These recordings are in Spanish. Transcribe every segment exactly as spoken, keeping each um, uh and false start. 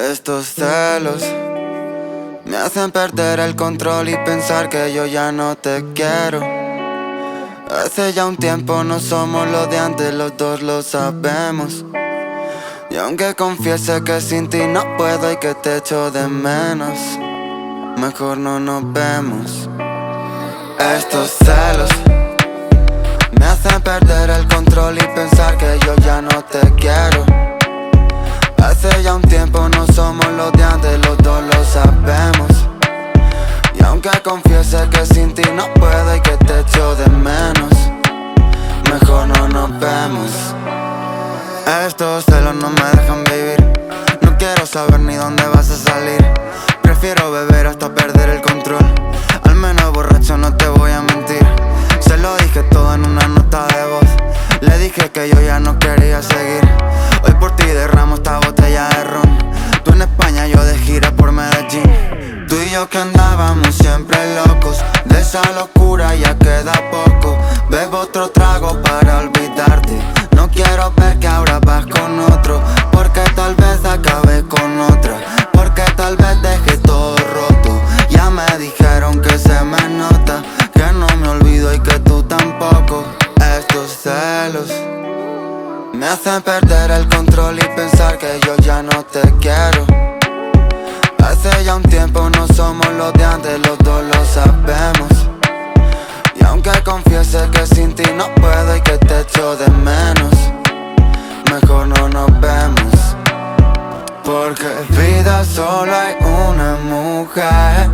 Estos celos me hacen perder el control y pensar que yo ya no te quiero. Hace ya un tiempo no somos los de antes, los dos lo sabemos. Y aunque confiese que sin ti no puedo y que te echo de menos, mejor no nos vemos. Estos celos me hacen perder el control y pensar que yo ya no te quiero. Hace ya un tiempo no somos los de antes, los dos lo sabemos. Y aunque confiese que sin ti no puedo y que te echo de menos, mejor no nos vemos. Estos celos no me dejan vivir. No quiero saber ni dónde vas a salir. Prefiero beber hasta perder el control. Al menos borracho no te voy a mentir. Se lo dije todo en una nota de voz. Le dije que yo ya no quería seguir. Hoy por ti derramo esta botella de ron. Tú en España, yo de gira por Medellín. Tú y yo que andábamos siempre locos. De esa locura ya queda poco. Bebo otro trago para olvidarte. No quiero ver que ahora vas con otro, porque tal vez acabe con otra, porque tal vez deje todo roto. Ya me dijeron que se me nota, que no me olvido y que tú tampoco. Estos celos me hacen perder el control y pensar que yo ya no te quiero. Hace ya un tiempo no somos los de antes, los dos lo sabemos. Y aunque confiese que sin ti no puedo y que te echo de menos, mejor no nos vemos. Porque vida solo hay una mujer,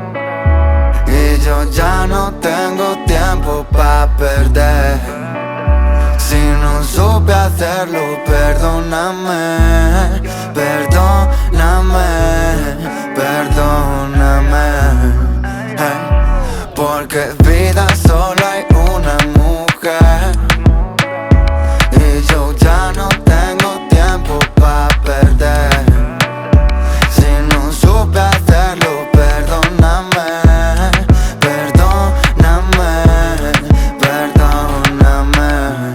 y yo ya no tengo tiempo pa' perder. Si no supe hacerlo, perdóname, perdóname, perdóname. Hey. Porque vida solo hay una mujer, y yo ya no tengo tiempo pa' perder. Si no supe hacerlo, perdóname, perdóname, perdóname.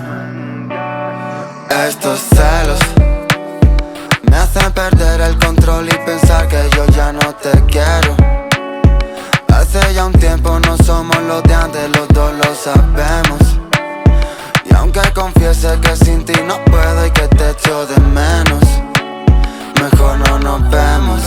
Estos celos me hacen perder el control y pensar que yo ya no te quiero. Hace ya un tiempo no somos los de antes, los dos lo sabemos. Y aunque confiese que sin ti no puedo y que te echo de menos, mejor no nos vemos.